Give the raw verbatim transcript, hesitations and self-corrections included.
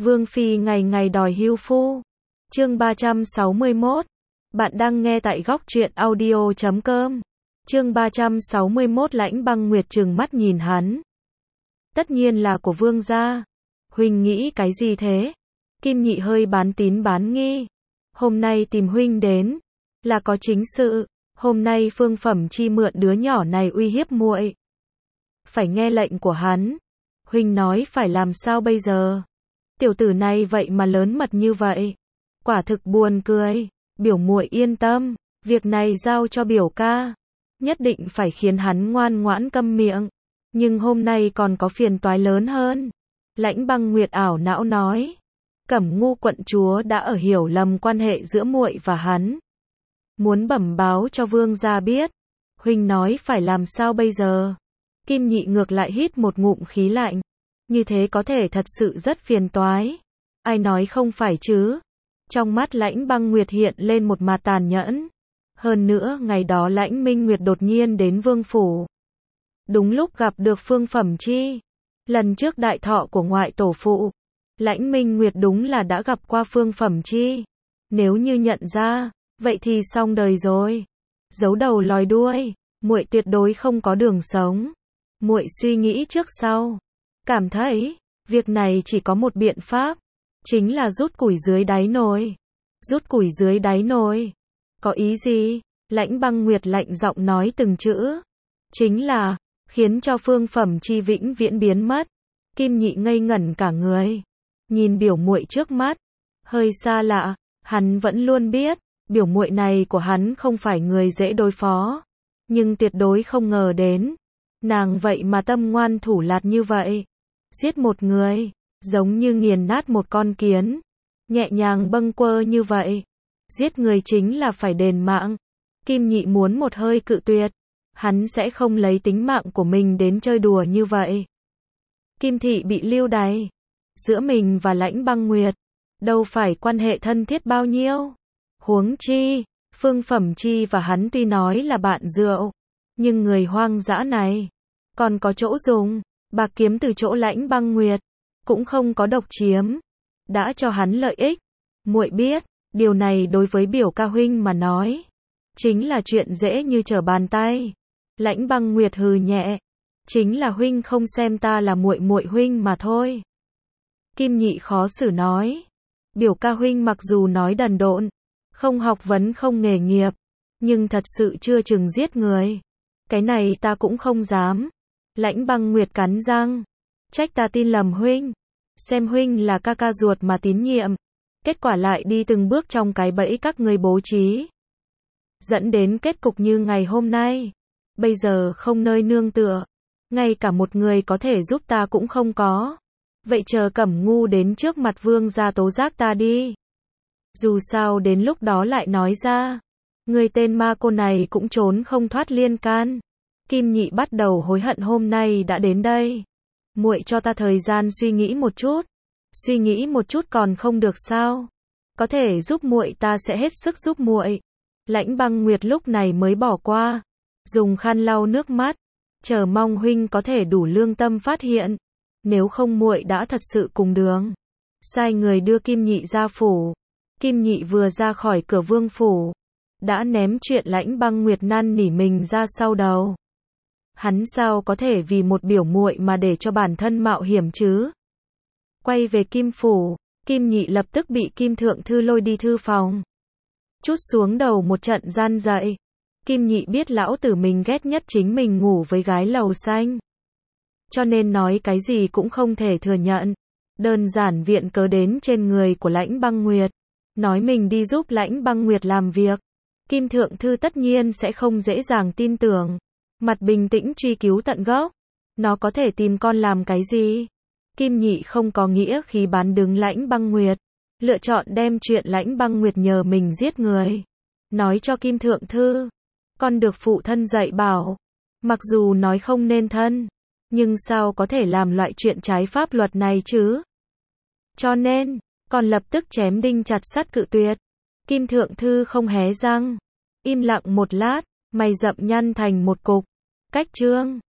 Vương phi ngày ngày đòi hưu phu. Chương ba trăm sáu mươi mốt. Bạn đang nghe tại góc truyện audio chấm com. Chương ba trăm sáu mươi mốt. Lãnh Băng Nguyệt trừng mắt nhìn hắn. Tất nhiên là của vương gia. Huynh nghĩ cái gì thế? Kim Nhị hơi bán tín bán nghi. Hôm nay tìm huynh đến là có chính sự. Hôm nay Phương Phẩm Chi mượn đứa nhỏ này uy hiếp muội. Phải nghe lệnh của hắn. Huynh nói phải làm sao bây giờ? Tiểu tử này vậy mà lớn mật như vậy. Quả thực buồn cười. Biểu muội yên tâm, việc này giao cho biểu ca. Nhất định phải khiến hắn ngoan ngoãn câm miệng. Nhưng hôm nay còn có phiền toái lớn hơn. Lãnh Băng Nguyệt ảo não nói. Cẩm Ngu quận chúa đã ở hiểu lầm quan hệ giữa muội và hắn. Muốn bẩm báo cho vương gia biết. Huynh nói phải làm sao bây giờ? Kim Nhị ngược lại hít một ngụm khí lạnh. Như thế có thể thật sự rất phiền toái. Ai nói không phải chứ? Trong mắt Lãnh Băng Nguyệt hiện lên một mặt tàn nhẫn. Hơn nữa, ngày đó Lãnh Minh Nguyệt đột nhiên đến vương phủ. Đúng lúc gặp được Phương Phẩm Chi. Lần trước đại thọ của ngoại tổ phụ, Lãnh Minh Nguyệt đúng là đã gặp qua Phương Phẩm Chi. Nếu như nhận ra, vậy thì xong đời rồi. Giấu đầu lòi đuôi, muội tuyệt đối không có đường sống. Muội suy nghĩ trước sau, cảm thấy việc này chỉ có một biện pháp, chính là rút củi dưới đáy nồi. Rút củi dưới đáy nồi? Có ý gì? Lãnh Băng Nguyệt lạnh giọng nói từng chữ. Chính là khiến cho Phương Phẩm Chi vĩnh viễn biến mất. Kim Nhị ngây ngẩn cả người, nhìn biểu muội trước mắt, hơi xa lạ. Hắn vẫn luôn biết, biểu muội này của hắn không phải người dễ đối phó, nhưng tuyệt đối không ngờ đến, nàng vậy mà tâm ngoan thủ lạt như vậy. Giết một người, giống như nghiền nát một con kiến, nhẹ nhàng bâng quơ như vậy. Giết người chính là phải đền mạng. Kim Nhị muốn một hơi cự tuyệt, hắn sẽ không lấy tính mạng của mình đến chơi đùa như vậy. Kim thị bị lưu đày, giữa mình và Lãnh Băng Nguyệt, đâu phải quan hệ thân thiết bao nhiêu. Huống chi, Phương Phẩm Chi và hắn tuy nói là bạn rượu, nhưng người hoang dã này còn có chỗ dùng. Bạc kiếm từ chỗ Lãnh Băng Nguyệt, cũng không có độc chiếm, đã cho hắn lợi ích. Muội biết, điều này đối với biểu ca huynh mà nói, chính là chuyện dễ như trở bàn tay. Lãnh Băng Nguyệt hừ nhẹ, chính là huynh không xem ta là muội muội huynh mà thôi. Kim Nhị khó xử nói, biểu ca huynh mặc dù nói đần độn, không học vấn không nghề nghiệp, nhưng thật sự chưa chừng giết người. Cái này ta cũng không dám. Lãnh Băng Nguyệt cắn răng, trách ta tin lầm huynh, xem huynh là ca ca ruột mà tín nhiệm, kết quả lại đi từng bước trong cái bẫy các ngươi bố trí, dẫn đến kết cục như ngày hôm nay. Bây giờ không nơi nương tựa, ngay cả một người có thể giúp ta cũng không có. Vậy chờ Cẩm Ngu đến trước mặt vương gia tố giác ta đi. Dù sao đến lúc đó lại nói ra, người tên ma cô này cũng trốn không thoát liên can. Kim Nhị bắt đầu hối hận hôm nay đã đến đây. Muội cho ta thời gian suy nghĩ một chút. Suy nghĩ một chút còn không được sao? Có thể giúp muội ta sẽ hết sức giúp muội. Lãnh Băng Nguyệt lúc này mới bỏ qua, dùng khăn lau nước mắt, chờ mong huynh có thể đủ lương tâm phát hiện. Nếu không muội đã thật sự cùng đường. Sai người đưa Kim Nhị ra phủ. Kim Nhị vừa ra khỏi cửa vương phủ, đã ném chuyện Lãnh Băng Nguyệt năn nỉ mình ra sau đầu. Hắn sao có thể vì một biểu muội mà để cho bản thân mạo hiểm chứ? Quay về Kim phủ, Kim Nhị lập tức bị Kim Thượng Thư lôi đi thư phòng. Trút xuống đầu một trận gian dạy. Kim Nhị biết lão tử mình ghét nhất chính mình ngủ với gái lầu xanh, cho nên nói cái gì cũng không thể thừa nhận. Đơn giản viện cớ đến trên người của Lãnh Băng Nguyệt, nói mình đi giúp Lãnh Băng Nguyệt làm việc. Kim Thượng Thư tất nhiên sẽ không dễ dàng tin tưởng. Mặt bình tĩnh truy cứu tận gốc. Nó có thể tìm con làm cái gì? Kim Nhị không có nghĩa khí bán đứng Lãnh Băng Nguyệt, lựa chọn đem chuyện Lãnh Băng Nguyệt nhờ mình giết người nói cho Kim Thượng Thư. Con được phụ thân dạy bảo, mặc dù nói không nên thân, nhưng sao có thể làm loại chuyện trái pháp luật này chứ? Cho nên, còn lập tức chém đinh chặt sắt cự tuyệt. Kim Thượng Thư không hé răng, im lặng một lát, mày rậm nhăn thành một cục. Cách chương